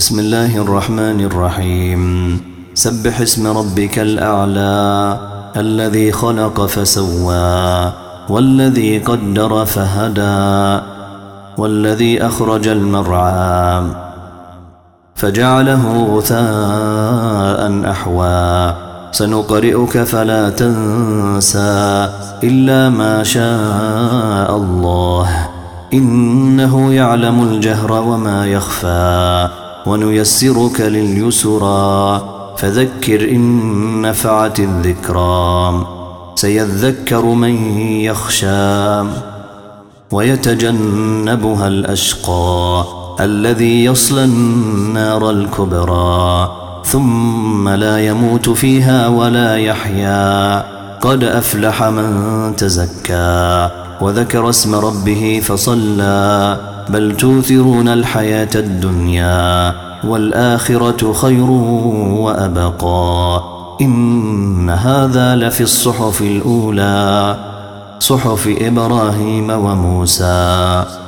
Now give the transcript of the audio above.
بسم الله الرحمن الرحيم. سبح اسم ربك الأعلى الذي خلق فسوى والذي قدر فهدى والذي أخرج المرعى فجعله غثاء أحوى سنقرئك فلا تنسى إلا ما شاء الله إنه يعلم الجهر وما يخفى ونيسرك لليسرى فذكر إن نفعت الذكرى سيذكر من يخشى ويتجنبها الأشقى الذي يصلى النار الكبرى ثم لا يموت فيها ولا يحيا قد أفلح من تزكى وذكر اسم ربه فصلى بل توثرون الحياة الدنيا والآخرة خير وأبقى إن هذا لفي الصحف الأولى صحف إبراهيم وموسى.